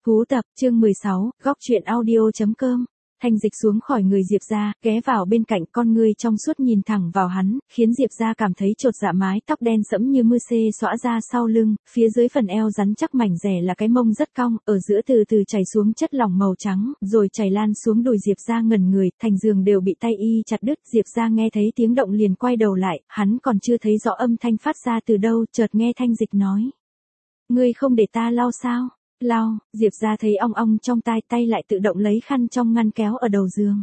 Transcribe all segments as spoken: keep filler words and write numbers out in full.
Cú tập, chương mười sáu, góc truyện audio.com. Thanh Dịch xuống khỏi người Diệp Gia, ghé vào bên cạnh, con ngươi trong suốt nhìn thẳng vào hắn, khiến Diệp Gia cảm thấy chột dạ. Mái tóc đen sẫm như mưa xê xõa ra sau lưng, phía dưới phần eo rắn chắc mảnh rẻ là cái mông rất cong, ở giữa từ từ chảy xuống chất lỏng màu trắng, rồi chảy lan xuống đùi Diệp Gia. Ngẩn người, thành giường đều bị tay y chặt đứt. Diệp Gia nghe thấy tiếng động liền quay đầu lại, hắn còn chưa thấy rõ âm thanh phát ra từ đâu, chợt nghe Thanh Dịch nói: "Ngươi không để ta lau sao?" Lau, Diệp Gia thấy ong ong trong tai, tay lại tự động lấy khăn trong ngăn kéo ở đầu giường.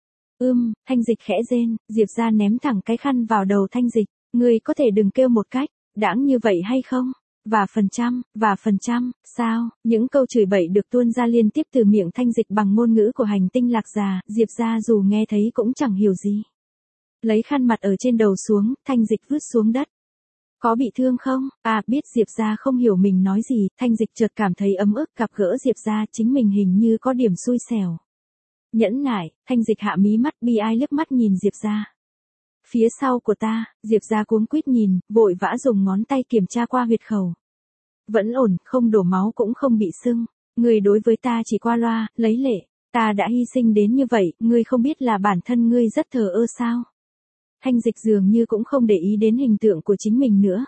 Ưm, Thanh Dịch khẽ rên, Diệp Gia ném thẳng cái khăn vào đầu Thanh Dịch. Ngươi có thể đừng kêu một cách đãng như vậy hay không? Và phần trăm, và phần trăm, sao? Những câu chửi bậy được tuôn ra liên tiếp từ miệng Thanh Dịch bằng ngôn ngữ của hành tinh Lạc Già. Diệp Gia dù nghe thấy cũng chẳng hiểu gì. Lấy khăn mặt ở trên đầu xuống, Thanh Dịch vứt xuống đất. Có bị thương không? À, biết Diệp Gia không hiểu mình nói gì, Thanh Dịch chợt cảm thấy ấm ức. Gặp gỡ Diệp Gia, chính mình hình như có điểm xui xẻo. Nhẫn nại, Thanh Dịch hạ mí mắt bi ai liếc mắt nhìn Diệp Gia. Phía sau của ta, Diệp Gia cuống quýt nhìn, vội vã dùng ngón tay kiểm tra qua huyệt khẩu. Vẫn ổn, không đổ máu cũng không bị sưng. Ngươi đối với ta chỉ qua loa, lấy lệ. Ta đã hy sinh đến như vậy, ngươi không biết là bản thân ngươi rất thờ ơ sao? Thanh Dịch dường như cũng không để ý đến hình tượng của chính mình nữa.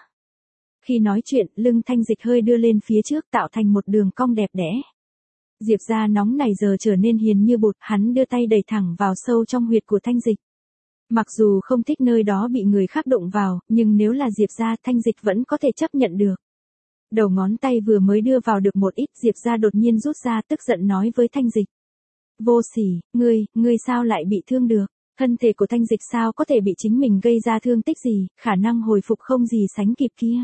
Khi nói chuyện, lưng Thanh Dịch hơi đưa lên phía trước tạo thành một đường cong đẹp đẽ. Diệp Gia nóng này giờ trở nên hiền như bột, hắn đưa tay đẩy thẳng vào sâu trong huyệt của Thanh Dịch. Mặc dù không thích nơi đó bị người khác đụng vào, nhưng nếu là Diệp Gia, Thanh Dịch vẫn có thể chấp nhận được. Đầu ngón tay vừa mới đưa vào được một ít, Diệp Gia đột nhiên rút ra, tức giận nói với Thanh Dịch: "Vô sỉ, ngươi, ngươi sao lại bị thương được? Thân thể của Thanh Dịch sao có thể bị chính mình gây ra thương tích gì, khả năng hồi phục không gì sánh kịp kia."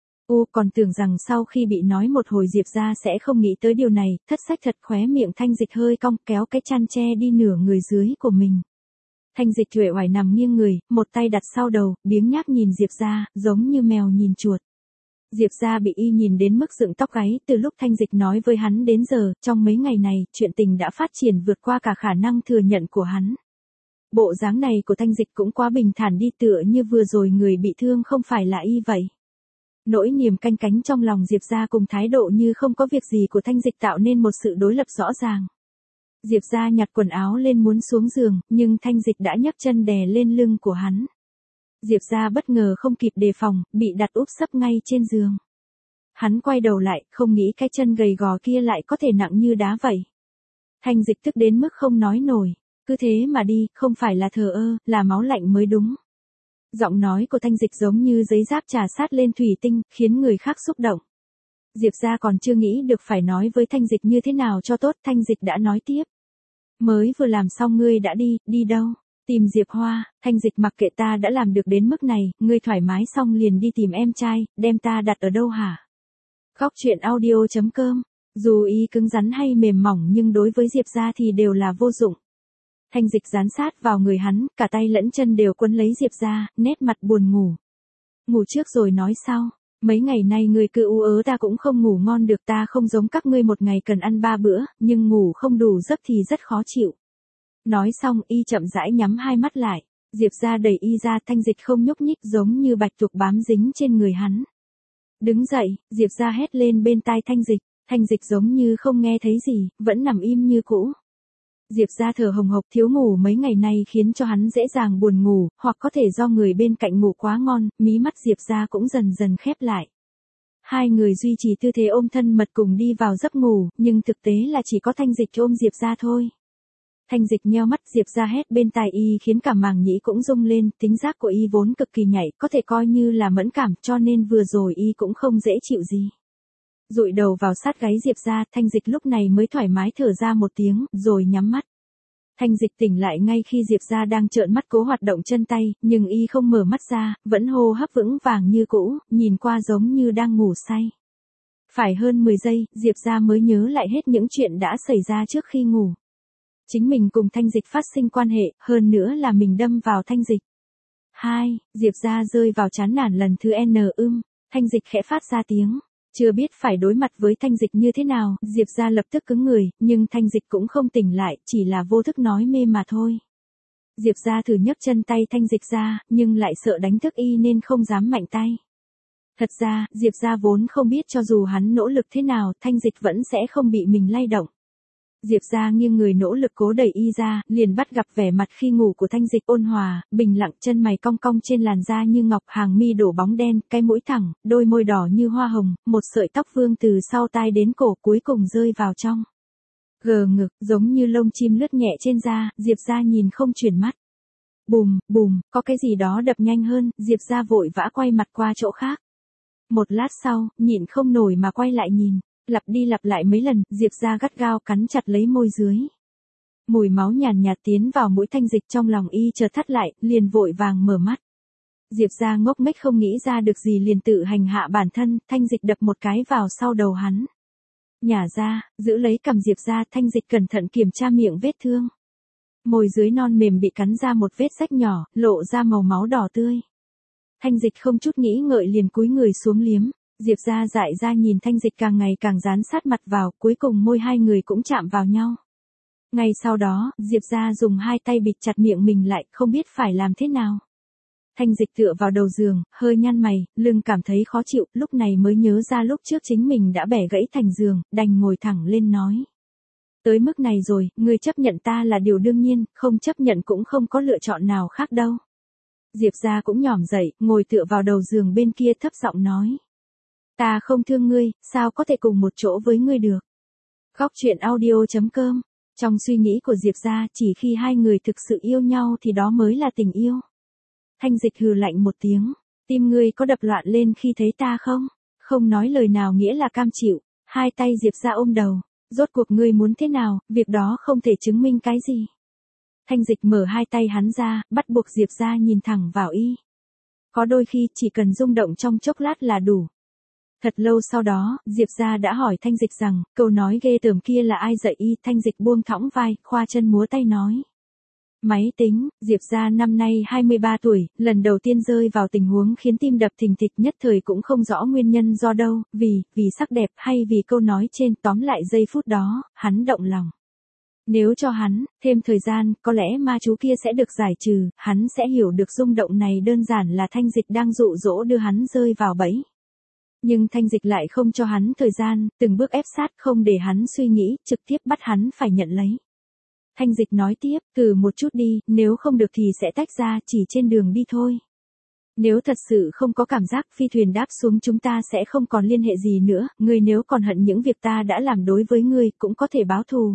U còn tưởng rằng sau khi bị nói một hồi Diệp Gia sẽ không nghĩ tới điều này, thất sách thật. Khóe miệng Thanh Dịch hơi cong, kéo cái chăn che đi nửa người dưới của mình. Thanh Dịch uể oải nằm nghiêng người, một tay đặt sau đầu, biếng nhác nhìn Diệp Gia, giống như mèo nhìn chuột. Diệp Gia bị y nhìn đến mức dựng tóc gáy. Từ lúc Thanh Dịch nói với hắn đến giờ, trong mấy ngày này, chuyện tình đã phát triển vượt qua cả khả năng thừa nhận của hắn. Bộ dáng này của Thanh Dịch cũng quá bình thản đi, tựa như vừa rồi người bị thương không phải là y vậy. Nỗi niềm canh cánh trong lòng Diệp Gia cùng thái độ như không có việc gì của Thanh Dịch tạo nên một sự đối lập rõ ràng. Diệp Gia nhặt quần áo lên muốn xuống giường, nhưng Thanh Dịch đã nhấc chân đè lên lưng của hắn. Diệp Gia bất ngờ không kịp đề phòng, bị đặt úp sấp ngay trên giường. Hắn quay đầu lại, không nghĩ cái chân gầy gò kia lại có thể nặng như đá vậy. Thanh Dịch tức đến mức không nói nổi. Cứ thế mà đi, không phải là thờ ơ, là máu lạnh mới đúng. Giọng nói của Thanh Dịch giống như giấy giáp chà sát lên thủy tinh, khiến người khác xúc động. Diệp Gia còn chưa nghĩ được phải nói với Thanh Dịch như thế nào cho tốt, Thanh Dịch đã nói tiếp: "Mới vừa làm xong ngươi đã đi, đi đâu? Tìm Diệp Hoa." Thanh Dịch mặc kệ, ta đã làm được đến mức này, ngươi thoải mái xong liền đi tìm em trai, đem ta đặt ở đâu hả? Góc truyện audio.com. Dù ý cứng rắn hay mềm mỏng nhưng đối với Diệp Gia thì đều là vô dụng. Thanh Dịch dán sát vào người hắn, cả tay lẫn chân đều quấn lấy Diệp Gia, nét mặt buồn ngủ. "Ngủ trước rồi nói sau. Mấy ngày nay ngươi cứ ú ớ ta cũng không ngủ ngon được, ta không giống các ngươi một ngày cần ăn ba bữa, nhưng ngủ không đủ giấc thì rất khó chịu." Nói xong, y chậm rãi nhắm hai mắt lại. Diệp Gia đẩy y ra, Thanh Dịch không nhúc nhích, giống như bạch tuộc bám dính trên người hắn. "Đứng dậy!" Diệp Gia hét lên bên tai Thanh Dịch. Thanh Dịch giống như không nghe thấy gì, vẫn nằm im như cũ. Diệp Gia thở hồng hộc, thiếu ngủ mấy ngày nay khiến cho hắn dễ dàng buồn ngủ, hoặc có thể do người bên cạnh ngủ quá ngon, mí mắt Diệp Gia cũng dần dần khép lại. Hai người duy trì tư thế ôm thân mật cùng đi vào giấc ngủ, nhưng thực tế là chỉ có Thanh Dịch ôm Diệp Gia thôi. Thanh Dịch nheo mắt, Diệp Gia hét bên tai y khiến cả màng nhĩ cũng rung lên, tính giác của y vốn cực kỳ nhạy, có thể coi như là mẫn cảm, cho nên vừa rồi y cũng không dễ chịu gì. Dụi đầu vào sát gáy Diệp Gia, Thanh Dịch lúc này mới thoải mái thở ra một tiếng, rồi nhắm mắt. Thanh Dịch tỉnh lại ngay khi Diệp Gia đang trợn mắt cố hoạt động chân tay, nhưng y không mở mắt ra, vẫn hô hấp vững vàng như cũ, nhìn qua giống như đang ngủ say. Phải hơn mười giây, Diệp Gia mới nhớ lại hết những chuyện đã xảy ra trước khi ngủ. Chính mình cùng Thanh Dịch phát sinh quan hệ, hơn nữa là mình đâm vào Thanh Dịch. Hai, Diệp Gia rơi vào chán nản lần thứ N ưm, Thanh Dịch khẽ phát ra tiếng. Chưa biết phải đối mặt với Thanh Dịch như thế nào, Diệp Gia lập tức cứng người, nhưng Thanh Dịch cũng không tỉnh lại, chỉ là vô thức nói mê mà thôi. Diệp Gia thử nhấc chân tay Thanh Dịch ra, nhưng lại sợ đánh thức y nên không dám mạnh tay. Thật ra, Diệp gia vốn không biết cho dù hắn nỗ lực thế nào, Thanh Dịch vẫn sẽ không bị mình lay động. Diệp gia nghiêng người nỗ lực cố đẩy y ra, liền bắt gặp vẻ mặt khi ngủ của Thanh Dịch ôn hòa, bình lặng, chân mày cong cong trên làn da như ngọc, hàng mi đổ bóng đen, cái mũi thẳng, đôi môi đỏ như hoa hồng, một sợi tóc vương từ sau tai đến cổ cuối cùng rơi vào trong. Gờ ngực, giống như lông chim lướt nhẹ trên da, Diệp gia nhìn không chuyển mắt. Bùm, bùm, có cái gì đó đập nhanh hơn, Diệp gia vội vã quay mặt qua chỗ khác. Một lát sau, nhịn không nổi mà quay lại nhìn, lặp đi lặp lại mấy lần, Diệp gia gắt gao cắn chặt lấy môi dưới. Mùi máu nhàn nhạt tiến vào mũi Thanh Dịch, trong lòng y chợt thắt lại, liền vội vàng mở mắt. Diệp gia ngốc nghếch không nghĩ ra được gì liền tự hành hạ bản thân, Thanh Dịch đập một cái vào sau đầu hắn. Nhả ra, giữ lấy cằm Diệp gia, Thanh Dịch cẩn thận kiểm tra miệng vết thương. Môi dưới non mềm bị cắn ra một vết rách nhỏ, lộ ra màu máu đỏ tươi. Thanh Dịch không chút nghĩ ngợi liền cúi người xuống liếm. Diệp gia dại ra nhìn Thanh Dịch càng ngày càng dán sát mặt vào, cuối cùng môi hai người cũng chạm vào nhau. Ngay sau đó, Diệp gia dùng hai tay bịt chặt miệng mình lại, không biết phải làm thế nào. Thanh Dịch tựa vào đầu giường, hơi nhăn mày, lưng cảm thấy khó chịu, lúc này mới nhớ ra lúc trước chính mình đã bẻ gãy thành giường, đành ngồi thẳng lên nói. Tới mức này rồi, ngươi chấp nhận ta là điều đương nhiên, không chấp nhận cũng không có lựa chọn nào khác đâu. Diệp gia cũng nhỏm dậy, ngồi tựa vào đầu giường bên kia thấp giọng nói. Ta không thương ngươi, sao có thể cùng một chỗ với ngươi được. Góc truyện audio chấm com. Trong suy nghĩ của Diệp gia, chỉ khi hai người thực sự yêu nhau thì đó mới là tình yêu. Thanh Dịch hừ lạnh một tiếng, tim ngươi có đập loạn lên khi thấy ta không? Không nói lời nào nghĩa là cam chịu, hai tay Diệp gia ôm đầu, rốt cuộc ngươi muốn thế nào, việc đó không thể chứng minh cái gì. Thanh Dịch mở hai tay hắn ra, bắt buộc Diệp gia nhìn thẳng vào y. Có đôi khi chỉ cần rung động trong chốc lát là đủ. Thật lâu sau đó, Diệp gia đã hỏi Thanh Dịch rằng, câu nói ghê tởm kia là ai dạy y, Thanh Dịch buông thõng vai, khoa chân múa tay nói. Máy tính, Diệp gia năm nay hai mươi ba tuổi, lần đầu tiên rơi vào tình huống khiến tim đập thình thịch, nhất thời cũng không rõ nguyên nhân do đâu, vì, vì sắc đẹp hay vì câu nói trên, tóm lại giây phút đó, hắn động lòng. Nếu cho hắn, thêm thời gian, có lẽ ma chú kia sẽ được giải trừ, hắn sẽ hiểu được rung động này đơn giản là Thanh Dịch đang dụ dỗ đưa hắn rơi vào bẫy. Nhưng Thanh Dịch lại không cho hắn thời gian, từng bước ép sát không để hắn suy nghĩ, trực tiếp bắt hắn phải nhận lấy. Thanh Dịch nói tiếp, thử một chút đi, nếu không được thì sẽ tách ra, chỉ trên đường đi thôi. Nếu thật sự không có cảm giác, phi thuyền đáp xuống chúng ta sẽ không còn liên hệ gì nữa, ngươi nếu còn hận những việc ta đã làm đối với ngươi, cũng có thể báo thù.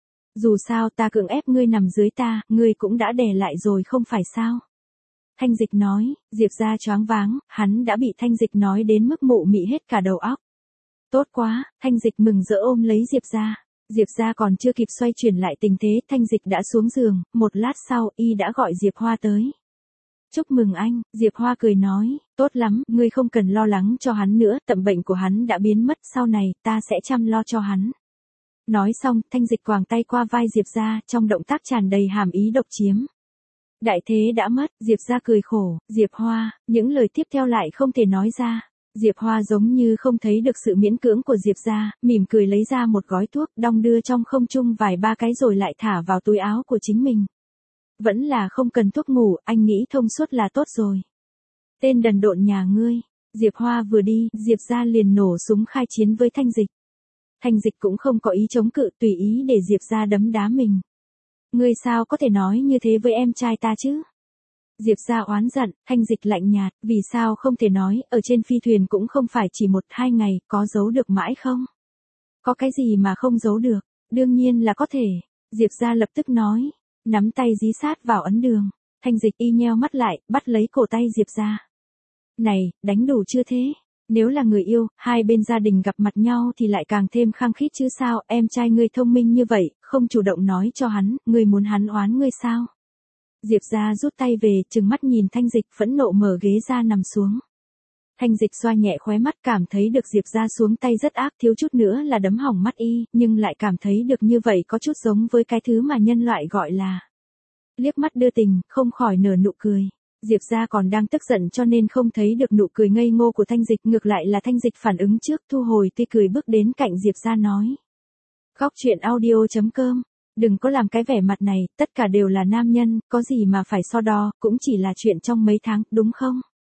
Dù sao ta cưỡng ép ngươi nằm dưới ta, ngươi cũng đã đè lại rồi không phải sao? Thanh Dịch nói, Diệp gia choáng váng, hắn đã bị Thanh Dịch nói đến mức mụ mị hết cả đầu óc. Tốt quá, Thanh Dịch mừng rỡ ôm lấy Diệp gia. Diệp gia còn chưa kịp xoay chuyển lại tình thế, Thanh Dịch đã xuống giường, một lát sau, y đã gọi Diệp Hoa tới. Chúc mừng anh, Diệp Hoa cười nói, tốt lắm, ngươi không cần lo lắng cho hắn nữa, tậm bệnh của hắn đã biến mất, sau này, ta sẽ chăm lo cho hắn. Nói xong, Thanh Dịch quàng tay qua vai Diệp gia, trong động tác tràn đầy hàm ý độc chiếm. Đại thế đã mất, Diệp gia cười khổ, Diệp Hoa, những lời tiếp theo lại không thể nói ra. Diệp Hoa giống như không thấy được sự miễn cưỡng của Diệp gia, mỉm cười lấy ra một gói thuốc, đong đưa trong không trung vài ba cái rồi lại thả vào túi áo của chính mình. Vẫn là không cần thuốc ngủ, anh nghĩ thông suốt là tốt rồi. Tên đần độn nhà ngươi. Diệp Hoa vừa đi, Diệp gia liền nổ súng khai chiến với Thanh Dịch. Thanh Dịch cũng không có ý chống cự, tùy ý để Diệp gia đấm đá mình. Ngươi sao có thể nói như thế với em trai ta chứ? Diệp gia oán giận, Thanh Dịch lạnh nhạt, vì sao không thể nói, ở trên phi thuyền cũng không phải chỉ một hai ngày, có giấu được mãi không? Có cái gì mà không giấu được? Đương nhiên là có thể. Diệp gia lập tức nói, nắm tay dí sát vào ấn đường. Thanh Dịch y nheo mắt lại, bắt lấy cổ tay Diệp gia. Này, đánh đủ chưa thế? Nếu là người yêu, hai bên gia đình gặp mặt nhau thì lại càng thêm khăng khít chứ sao, em trai ngươi thông minh như vậy, không chủ động nói cho hắn, ngươi muốn hắn oán ngươi sao? Diệp gia rút tay về, trừng mắt nhìn Thanh Dịch, phẫn nộ mở ghế ra nằm xuống. Thanh Dịch xoa nhẹ khóe mắt, cảm thấy được Diệp gia xuống tay rất ác, thiếu chút nữa là đấm hỏng mắt y, nhưng lại cảm thấy được như vậy có chút giống với cái thứ mà nhân loại gọi là liếc mắt đưa tình, không khỏi nở nụ cười. Diệp gia còn đang tức giận cho nên không thấy được nụ cười ngây ngô của Thanh Dịch, ngược lại là Thanh Dịch phản ứng trước, thu hồi tươi cười bước đến cạnh Diệp gia nói. Góc truyện audio chấm com. Đừng có làm cái vẻ mặt này, tất cả đều là nam nhân, có gì mà phải so đo, cũng chỉ là chuyện trong mấy tháng, đúng không?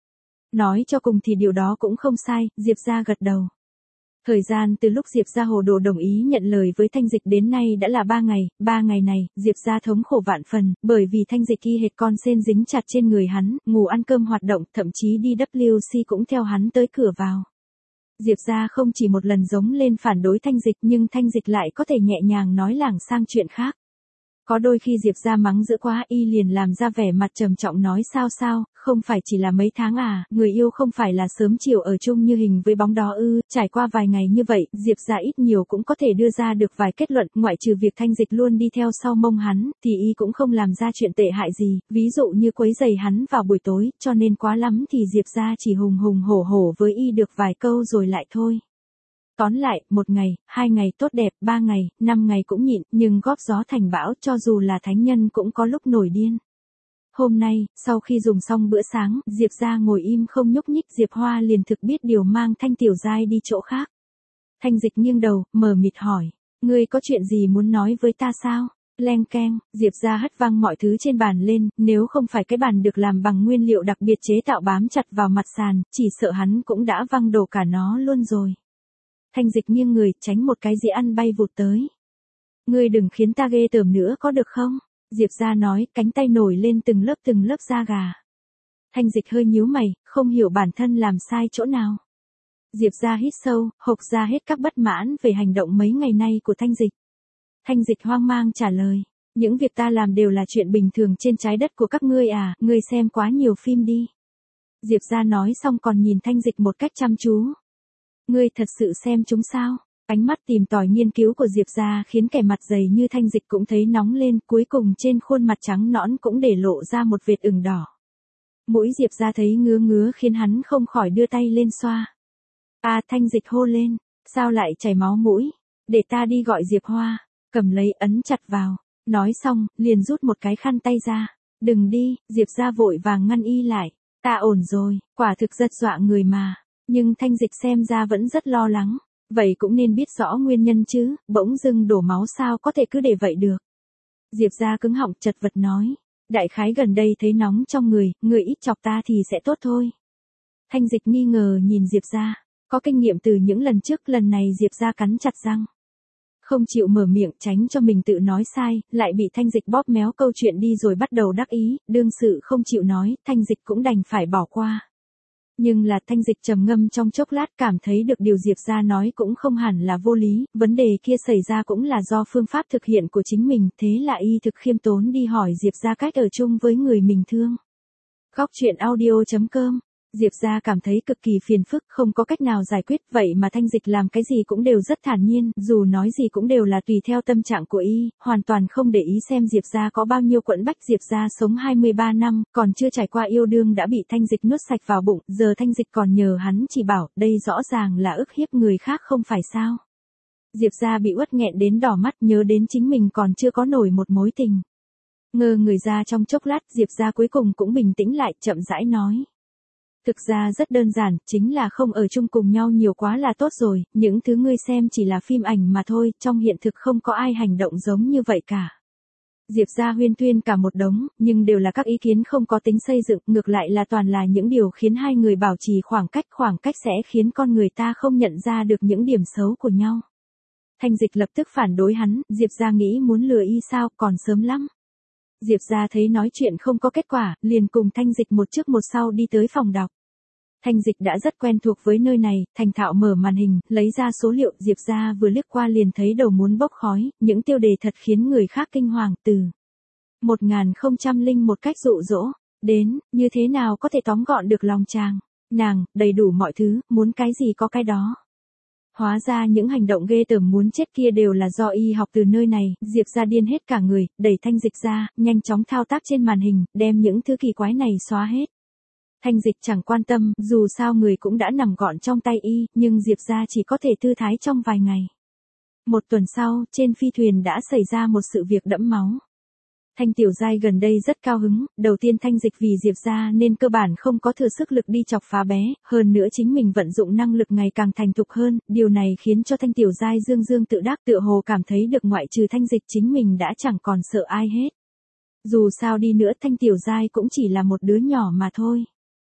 Nói cho cùng thì điều đó cũng không sai, Diệp gia gật đầu. Thời gian từ lúc Diệp gia hồ đồ đồng ý nhận lời với Thanh Dịch đến nay đã là ba ngày, ba ngày này, Diệp gia thống khổ vạn phần, bởi vì Thanh Dịch y hệt con sên dính chặt trên người hắn, ngủ ăn cơm hoạt động, thậm chí đi vê kép xê cũng theo hắn tới cửa vào. Diệp gia không chỉ một lần giống lên phản đối Thanh Dịch nhưng Thanh Dịch lại có thể nhẹ nhàng nói lảng sang chuyện khác. Có đôi khi Diệp gia mắng dữ quá y liền làm ra vẻ mặt trầm trọng nói sao sao, không phải chỉ là mấy tháng à, người yêu không phải là sớm chiều ở chung như hình với bóng đó ư, trải qua vài ngày như vậy, Diệp gia ít nhiều cũng có thể đưa ra được vài kết luận, ngoại trừ việc Thanh Dịch luôn đi theo sau mông hắn, thì y cũng không làm ra chuyện tệ hại gì, ví dụ như quấy rầy hắn vào buổi tối, cho nên quá lắm thì Diệp gia chỉ hùng hùng hổ hổ với y được vài câu rồi lại thôi. Tóm lại, một ngày, hai ngày tốt đẹp, ba ngày, năm ngày cũng nhịn, nhưng góp gió thành bão cho dù là thánh nhân cũng có lúc nổi điên. Hôm nay, sau khi dùng xong bữa sáng, Diệp gia ngồi im không nhúc nhích, Diệp Hoa liền thực biết điều mang Thanh Tiểu Giai đi chỗ khác. Thanh Dịch nghiêng đầu, mờ mịt hỏi, ngươi có chuyện gì muốn nói với ta sao? Leng keng, Diệp gia hất văng mọi thứ trên bàn lên, nếu không phải cái bàn được làm bằng nguyên liệu đặc biệt chế tạo bám chặt vào mặt sàn, chỉ sợ hắn cũng đã văng đổ cả nó luôn rồi. Thanh Dịch nghiêng người, tránh một cái dĩa ăn bay vụt tới. Ngươi đừng khiến ta ghê tởm nữa có được không? Diệp gia nói, cánh tay nổi lên từng lớp từng lớp da gà. Thanh Dịch hơi nhíu mày, không hiểu bản thân làm sai chỗ nào. Diệp gia hít sâu, hộc ra hết các bất mãn về hành động mấy ngày nay của Thanh Dịch. Thanh Dịch hoang mang trả lời, những việc ta làm đều là chuyện bình thường trên trái đất của các ngươi à, ngươi xem quá nhiều phim đi. Diệp gia nói xong còn nhìn Thanh Dịch một cách chăm chú. Ngươi thật sự xem chúng sao? Ánh mắt tìm tòi nghiên cứu của Diệp gia khiến kẻ mặt dày như Thanh Dịch cũng thấy nóng lên, cuối cùng trên khuôn mặt trắng nõn cũng để lộ ra một vệt ửng đỏ. Mũi Diệp gia thấy ngứa ngứa khiến hắn không khỏi đưa tay lên xoa. À, Thanh Dịch hô lên, sao lại chảy máu mũi? Để ta đi gọi Diệp Hoa, cầm lấy ấn chặt vào. Nói xong, liền rút một cái khăn tay ra. Đừng đi, Diệp gia vội vàng ngăn y lại. Ta ổn rồi, quả thực rất dọa người mà. Nhưng Thanh Dịch xem ra vẫn rất lo lắng. Vậy cũng nên biết rõ nguyên nhân chứ, bỗng dưng đổ máu sao có thể cứ để vậy được. Diệp gia cứng họng chật vật nói. Đại khái gần đây thấy nóng trong người, người ít chọc ta thì sẽ tốt thôi. Thanh Dịch nghi ngờ nhìn Diệp gia. Có kinh nghiệm từ những lần trước, lần này Diệp gia cắn chặt răng. Không chịu mở miệng tránh cho mình tự nói sai, lại bị Thanh Dịch bóp méo câu chuyện đi rồi bắt đầu đắc ý, đương sự không chịu nói, Thanh Dịch cũng đành phải bỏ qua. Nhưng là Thanh Dịch trầm ngâm trong chốc lát cảm thấy được điều Diệp gia nói cũng không hẳn là vô lý, vấn đề kia xảy ra cũng là do phương pháp thực hiện của chính mình, thế là y thực khiêm tốn đi hỏi Diệp gia cách ở chung với người mình thương. Góc truyện audio chấm com. Diệp gia cảm thấy cực kỳ phiền phức, không có cách nào giải quyết, vậy mà Thanh Dịch làm cái gì cũng đều rất thản nhiên, dù nói gì cũng đều là tùy theo tâm trạng của y, hoàn toàn không để ý xem Diệp gia có bao nhiêu quẫn bách. Diệp gia sống hai mươi ba năm, còn chưa trải qua yêu đương đã bị Thanh Dịch nuốt sạch vào bụng, giờ Thanh Dịch còn nhờ hắn chỉ bảo, đây rõ ràng là ức hiếp người khác không phải sao. Diệp gia bị uất nghẹn đến đỏ mắt, nhớ đến chính mình còn chưa có nổi một mối tình. Ngơ người ra trong chốc lát, Diệp gia cuối cùng cũng bình tĩnh lại, chậm rãi nói. Thực ra rất đơn giản, chính là không ở chung cùng nhau nhiều quá là tốt rồi, những thứ ngươi xem chỉ là phim ảnh mà thôi, trong hiện thực không có ai hành động giống như vậy cả. Diệp gia huyên thuyên cả một đống, nhưng đều là các ý kiến không có tính xây dựng, ngược lại là toàn là những điều khiến hai người bảo trì khoảng cách, khoảng cách sẽ khiến con người ta không nhận ra được những điểm xấu của nhau. Thanh Dịch lập tức phản đối hắn, Diệp gia nghĩ muốn lừa y sao, còn sớm lắm. Diệp gia thấy nói chuyện không có kết quả, liền cùng Thanh Dịch một trước một sau đi tới phòng đọc. Thanh Dịch đã rất quen thuộc với nơi này, thành thạo mở màn hình, lấy ra số liệu, Diệp gia vừa liếc qua liền thấy đầu muốn bốc khói, những tiêu đề thật khiến người khác kinh hoàng, từ một nghìn không trăm lẻ một cách dụ dỗ, đến, như thế nào có thể tóm gọn được lòng chàng, nàng, đầy đủ mọi thứ, muốn cái gì có cái đó. Hóa ra những hành động ghê tởm muốn chết kia đều là do y học từ nơi này, Diệp gia điên hết cả người, đẩy Thanh Dịch ra, nhanh chóng thao tác trên màn hình, đem những thứ kỳ quái này xóa hết. Thanh Dịch chẳng quan tâm, dù sao người cũng đã nằm gọn trong tay y, nhưng Diệp gia chỉ có thể thư thái trong vài ngày. Một tuần sau, trên phi thuyền đã xảy ra một sự việc đẫm máu. Thanh Tiểu Giai gần đây rất cao hứng, đầu tiên Thanh Dịch vì Diệp gia nên cơ bản không có thừa sức lực đi chọc phá bé, hơn nữa chính mình vận dụng năng lực ngày càng thành thục hơn, điều này khiến cho Thanh Tiểu Giai dương dương tự đắc, tựa hồ cảm thấy được ngoại trừ Thanh Dịch chính mình đã chẳng còn sợ ai hết. Dù sao đi nữa Thanh Tiểu Giai cũng chỉ là một đứa nhỏ mà thôi.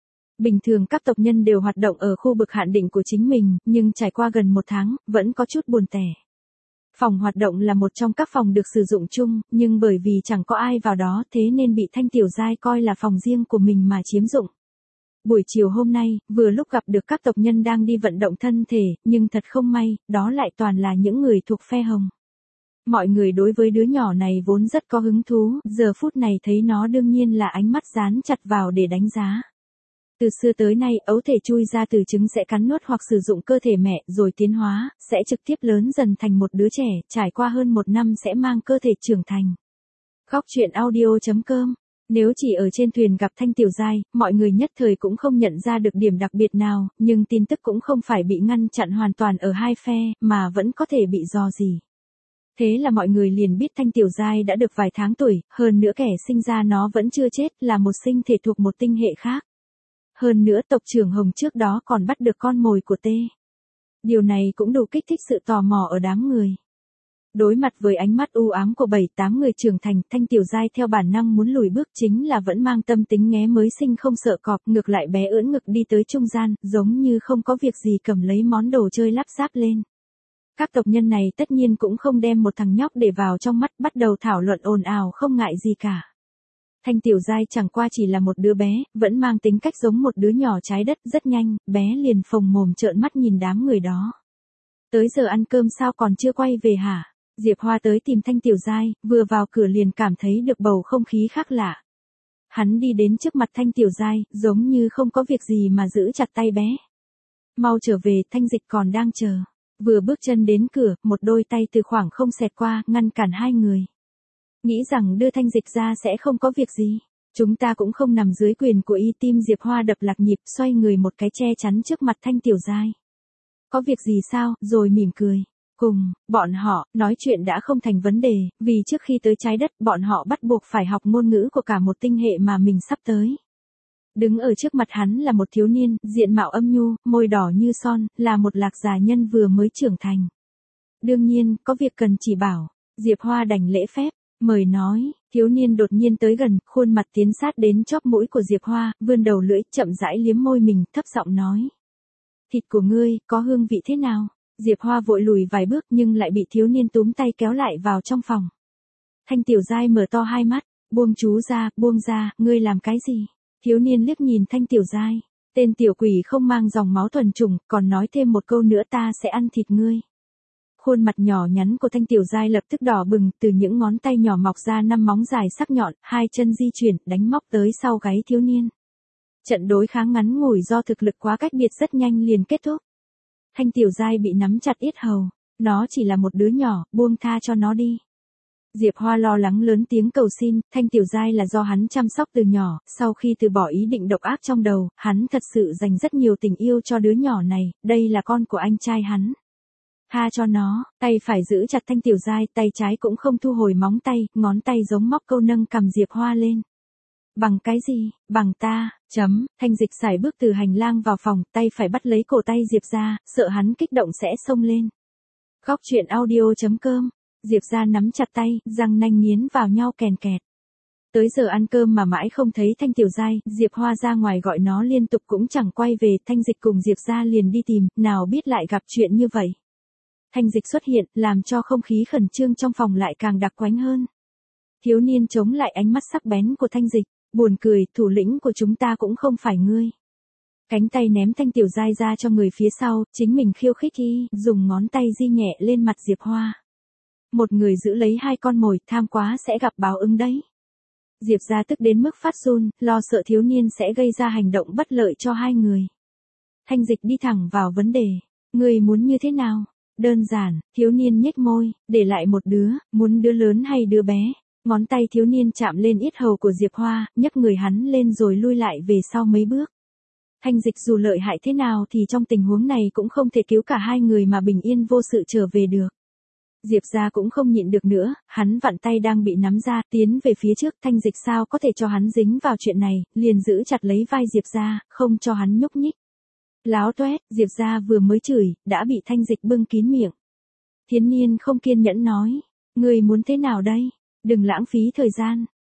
Bình thường các tộc nhân đều hoạt động ở khu vực hạn định của chính mình, nhưng trải qua gần một tháng, vẫn có chút buồn tẻ. Phòng hoạt động là một trong các phòng được sử dụng chung, nhưng bởi vì chẳng có ai vào đó thế nên bị Thanh Tiểu Giai coi là phòng riêng của mình mà chiếm dụng. Buổi chiều hôm nay, vừa lúc gặp được các tộc nhân đang đi vận động thân thể, nhưng thật không may, đó lại toàn là những người thuộc phe hồng. Mọi người đối với đứa nhỏ này vốn rất có hứng thú, giờ phút này thấy nó đương nhiên là ánh mắt dán chặt vào để đánh giá. Từ xưa tới nay, ấu thể chui ra từ trứng sẽ cắn nuốt hoặc sử dụng cơ thể mẹ rồi tiến hóa, sẽ trực tiếp lớn dần thành một đứa trẻ, trải qua hơn một năm sẽ mang cơ thể trưởng thành. Góc truyện audio chấm com. Nếu chỉ ở trên thuyền gặp Thanh Tiểu Giai, mọi người nhất thời cũng không nhận ra được điểm đặc biệt nào, nhưng tin tức cũng không phải bị ngăn chặn hoàn toàn ở hai phe, mà vẫn có thể bị dò dỉ. Thế là mọi người liền biết Thanh Tiểu Giai đã được vài tháng tuổi, hơn nữa kẻ sinh ra nó vẫn chưa chết, là một sinh thể thuộc một tinh hệ khác. Hơn nữa tộc trưởng Hồng trước đó còn bắt được con mồi của T. Điều này cũng đủ kích thích sự tò mò ở đám người. Đối mặt với ánh mắt u ám của bảy tám người trưởng thành, Thanh Tiểu Giai theo bản năng muốn lùi bước, chính là vẫn mang tâm tính nghé mới sinh không sợ cọp, ngược lại bé ưỡn ngực đi tới trung gian, giống như không có việc gì cầm lấy món đồ chơi lắp ráp lên. Các tộc nhân này tất nhiên cũng không đem một thằng nhóc để vào trong mắt, bắt đầu thảo luận ồn ào không ngại gì cả. Thanh Tiểu Giai chẳng qua chỉ là một đứa bé, vẫn mang tính cách giống một đứa nhỏ trái đất, rất nhanh, bé liền phồng mồm trợn mắt nhìn đám người đó. Tới giờ ăn cơm sao còn chưa quay về hả? Diệp Hoa tới tìm Thanh Tiểu Giai, vừa vào cửa liền cảm thấy được bầu không khí khác lạ. Hắn đi đến trước mặt Thanh Tiểu Giai, giống như không có việc gì mà giữ chặt tay bé. Mau trở về, Thanh Dịch còn đang chờ. Vừa bước chân đến cửa, một đôi tay từ khoảng không xẹt qua, ngăn cản hai người. Nghĩ rằng đưa Thanh Dịch ra sẽ không có việc gì. Chúng ta cũng không nằm dưới quyền của y. Tim Diệp Hoa đập lạc nhịp, xoay người một cái che chắn trước mặt Thanh Tiểu Giai. Có việc gì sao, rồi mỉm cười. Cùng, bọn họ, nói chuyện đã không thành vấn đề, vì trước khi tới trái đất, bọn họ bắt buộc phải học ngôn ngữ của cả một tinh hệ mà mình sắp tới. Đứng ở trước mặt hắn là một thiếu niên, diện mạo âm nhu, môi đỏ như son, là một lạc già nhân vừa mới trưởng thành. Đương nhiên, có việc cần chỉ bảo. Diệp Hoa đành lễ phép, mời nói. Thiếu niên đột nhiên tới gần, khuôn mặt tiến sát đến chóp mũi của Diệp Hoa, vươn đầu lưỡi, chậm rãi liếm môi mình, thấp giọng nói. Thịt của ngươi, có hương vị thế nào? Diệp Hoa vội lùi vài bước nhưng lại bị thiếu niên túm tay kéo lại vào trong phòng. Thanh Tiểu Giai mở to hai mắt, buông chú ra, buông ra, ngươi làm cái gì? Thiếu niên liếc nhìn Thanh Tiểu Giai, tên tiểu quỷ không mang dòng máu thuần chủng, còn nói thêm một câu nữa ta sẽ ăn thịt ngươi. Khuôn mặt nhỏ nhắn của Thanh Tiểu Giai lập tức đỏ bừng, từ những ngón tay nhỏ mọc ra năm móng dài sắc nhọn, hai chân di chuyển, đánh móc tới sau gáy thiếu niên. Trận đối kháng ngắn ngủi do thực lực quá cách biệt rất nhanh liền kết thúc. Thanh Tiểu Giai bị nắm chặt yết hầu, nó chỉ là một đứa nhỏ, buông tha cho nó đi. Diệp Hoa lo lắng lớn tiếng cầu xin, Thanh Tiểu Giai là do hắn chăm sóc từ nhỏ, sau khi từ bỏ ý định độc ác trong đầu, hắn thật sự dành rất nhiều tình yêu cho đứa nhỏ này, đây là con của anh trai hắn. Tha cho nó, tay phải giữ chặt Thanh Tiểu Giai, tay trái cũng không thu hồi móng tay, ngón tay giống móc câu nâng cầm Diệp Hoa lên. Bằng cái gì, bằng ta, chấm, Thanh Dịch sải bước từ hành lang vào phòng, tay phải bắt lấy cổ tay Diệp ra, sợ hắn kích động sẽ xông lên. Góc truyện audio chấm com. Diệp ra nắm chặt tay, răng nanh nghiến vào nhau kèn kẹt. Tới giờ ăn cơm mà mãi không thấy Thanh Tiểu Giai, Diệp Hoa ra ngoài gọi nó liên tục cũng chẳng quay về, Thanh Dịch cùng Diệp ra liền đi tìm, nào biết lại gặp chuyện như vậy. Thanh Dịch xuất hiện, làm cho không khí khẩn trương trong phòng lại càng đặc quánh hơn. Thiếu niên chống lại ánh mắt sắc bén của Thanh Dịch, buồn cười, thủ lĩnh của chúng ta cũng không phải ngươi. Cánh tay ném Thanh Tiểu Giai ra cho người phía sau, chính mình khiêu khích y, dùng ngón tay di nhẹ lên mặt Diệp Hoa. Một người giữ lấy hai con mồi, tham quá sẽ gặp báo ứng đấy. Diệp ra tức đến mức phát run, lo sợ thiếu niên sẽ gây ra hành động bất lợi cho hai người. Thanh Dịch đi thẳng vào vấn đề. Ngươi muốn như thế nào? Đơn giản, thiếu niên nhếch môi, để lại một đứa, muốn đứa lớn hay đứa bé? Ngón tay thiếu niên chạm lên yết hầu của Diệp Hoa, nhấc người hắn lên rồi lui lại về sau mấy bước. Thanh Dịch dù lợi hại thế nào thì trong tình huống này cũng không thể cứu cả hai người mà bình yên vô sự trở về được. Diệp ra cũng không nhịn được nữa, hắn vặn tay đang bị nắm ra, tiến về phía trước. Thanh Dịch sao có thể cho hắn dính vào chuyện này, liền giữ chặt lấy vai Diệp ra, không cho hắn nhúc nhích. Láo toét, Diệp ra vừa mới chửi, đã bị Thanh Dịch bưng kín miệng. Thiến niên không kiên nhẫn nói, ngươi muốn thế nào đây? Đừng lãng phí thời gian.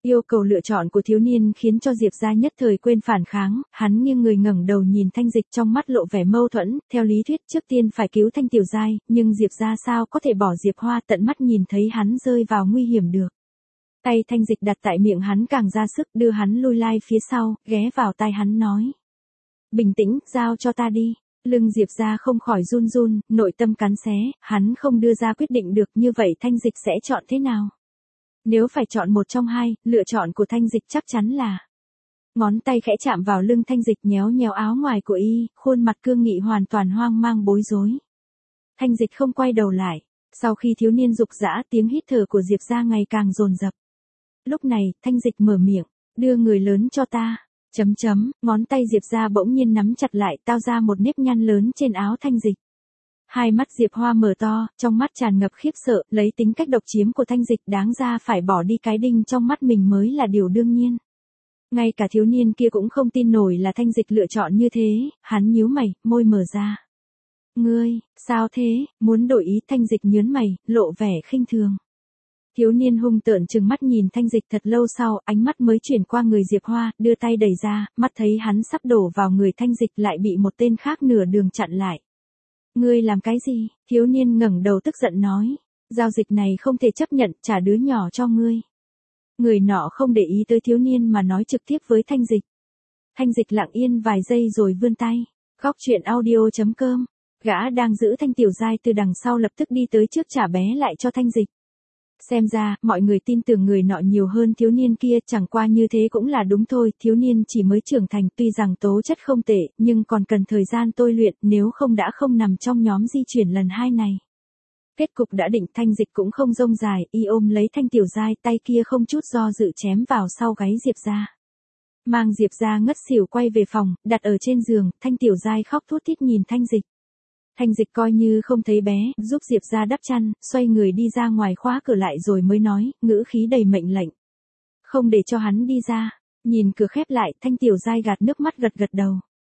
Yêu cầu lựa chọn của thiếu niên khiến cho Diệp gia nhất thời quên phản kháng, hắn nghiêng người ngẩng đầu nhìn Thanh Dịch trong mắt lộ vẻ mâu thuẫn, theo lý thuyết trước tiên phải cứu Thanh Tiểu Giai, nhưng Diệp gia sao có thể bỏ Diệp Hoa tận mắt nhìn thấy hắn rơi vào nguy hiểm được. Tay Thanh Dịch đặt tại miệng hắn càng ra sức đưa hắn lui lai phía sau, ghé vào tai hắn nói. Bình tĩnh, giao cho ta đi. Lưng Diệp gia không khỏi run run, nội tâm cắn xé, hắn không đưa ra quyết định được như vậy Thanh Dịch sẽ chọn thế nào. Nếu phải chọn một trong hai, lựa chọn của Thanh Dịch chắc chắn là. Ngón tay khẽ chạm vào lưng Thanh Dịch nhéo nhéo áo ngoài của y, khuôn mặt cương nghị hoàn toàn hoang mang bối rối. Thanh Dịch không quay đầu lại, sau khi thiếu niên dục dã tiếng hít thở của Diệp gia ngày càng dồn dập. Lúc này, Thanh Dịch mở miệng, đưa người lớn cho ta. Chấm chấm, ngón tay Diệp gia bỗng nhiên nắm chặt lại tao ra một nếp nhăn lớn trên áo Thanh Dịch. Hai mắt Diệp Hoa mở to, trong mắt tràn ngập khiếp sợ, lấy tính cách độc chiếm của Thanh Dịch đáng ra phải bỏ đi cái đinh trong mắt mình mới là điều đương nhiên. Ngay cả thiếu niên kia cũng không tin nổi là Thanh Dịch lựa chọn như thế, hắn nhíu mày, môi mở ra. Ngươi, sao thế, muốn đổi ý? Thanh Dịch nhớn mày, lộ vẻ khinh thường. Thiếu niên hung tợn trừng mắt nhìn Thanh Dịch thật lâu sau, ánh mắt mới chuyển qua người Diệp Hoa, đưa tay đẩy ra, mắt thấy hắn sắp đổ vào người Thanh Dịch lại bị một tên khác nửa đường chặn lại. Ngươi làm cái gì? Thiếu niên ngẩng đầu tức giận nói. Giao dịch này không thể chấp nhận, trả đứa nhỏ cho ngươi. Người nọ không để ý tới thiếu niên mà nói trực tiếp với Thanh Dịch. Thanh Dịch lặng yên vài giây rồi vươn tay. Góc truyện audio chấm com. Gã đang giữ Thanh Tiểu Giai từ đằng sau lập tức đi tới trước trả bé lại cho Thanh Dịch. Xem ra, mọi người tin tưởng người nọ nhiều hơn thiếu niên kia, chẳng qua như thế cũng là đúng thôi, thiếu niên chỉ mới trưởng thành, tuy rằng tố chất không tệ, nhưng còn cần thời gian tôi luyện, nếu không đã không nằm trong nhóm di chuyển lần hai này. Kết cục đã định, Thanh Dịch cũng không rông dài, y ôm lấy Thanh Tiểu Giai, tay kia không chút do dự chém vào sau gáy Diệp gia. Mang Diệp gia ngất xỉu quay về phòng, đặt ở trên giường, Thanh Tiểu Giai khóc thút thít nhìn Thanh Dịch. Thanh Dịch coi như không thấy bé, giúp Diệp gia đắp chăn, xoay người đi ra ngoài khóa cửa lại rồi mới nói, ngữ khí đầy mệnh lệnh. Không để cho hắn đi ra. Nhìn cửa khép lại, Thanh Tiểu Giai gạt nước mắt gật gật đầu.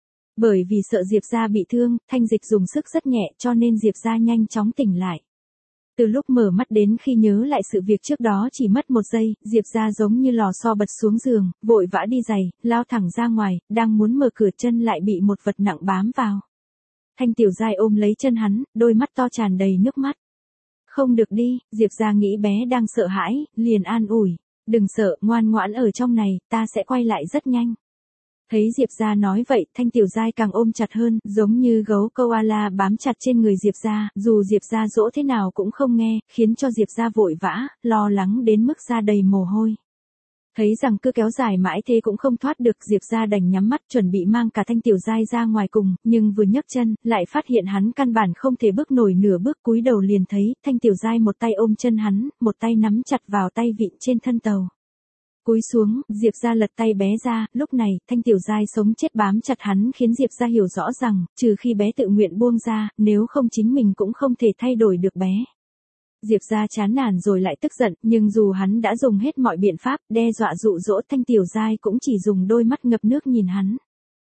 Bởi vì sợ Diệp gia bị thương, Thanh Dịch dùng sức rất nhẹ cho nên Diệp gia nhanh chóng tỉnh lại. Từ lúc mở mắt đến khi nhớ lại sự việc trước đó chỉ mất một giây, Diệp gia giống như lò xo bật xuống giường, vội vã đi giày, lao thẳng ra ngoài, đang muốn mở cửa chân lại bị một vật nặng bám vào. Thanh Tiểu Giai ôm lấy chân hắn, đôi mắt to tràn đầy nước mắt. Không được đi, Diệp gia nghĩ bé đang sợ hãi, liền an ủi. Đừng sợ, ngoan ngoãn ở trong này, ta sẽ quay lại rất nhanh. Thấy Diệp gia nói vậy, Thanh Tiểu Giai càng ôm chặt hơn, giống như gấu koala bám chặt trên người Diệp gia, dù Diệp gia dỗ thế nào cũng không nghe, khiến cho Diệp gia vội vã, lo lắng đến mức da đầy mồ hôi. Thấy rằng cứ kéo dài mãi thế cũng không thoát được, Diệp gia đành nhắm mắt chuẩn bị mang cả Thanh Tiểu Giai ra ngoài cùng, nhưng vừa nhấc chân, lại phát hiện hắn căn bản không thể bước nổi nửa bước, cúi đầu liền thấy, Thanh Tiểu Giai một tay ôm chân hắn, một tay nắm chặt vào tay vịn trên thân tàu. Cúi xuống, Diệp gia lật tay bé ra, lúc này, Thanh Tiểu Giai sống chết bám chặt hắn khiến Diệp gia hiểu rõ rằng, trừ khi bé tự nguyện buông ra, nếu không chính mình cũng không thể thay đổi được bé. Diệp gia chán nản rồi lại tức giận, nhưng dù hắn đã dùng hết mọi biện pháp, đe dọa dụ dỗ, Thanh Tiểu Giai cũng chỉ dùng đôi mắt ngập nước nhìn hắn.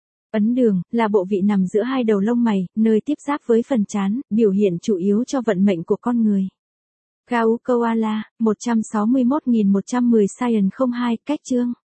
Ấn đường, là bộ vị nằm giữa hai đầu lông mày, nơi tiếp giáp với phần trán, biểu hiện chủ yếu cho vận mệnh của con người. Gấu Koala, một trăm sáu mươi mốt nghìn một trăm mười Science không hai, cách chương.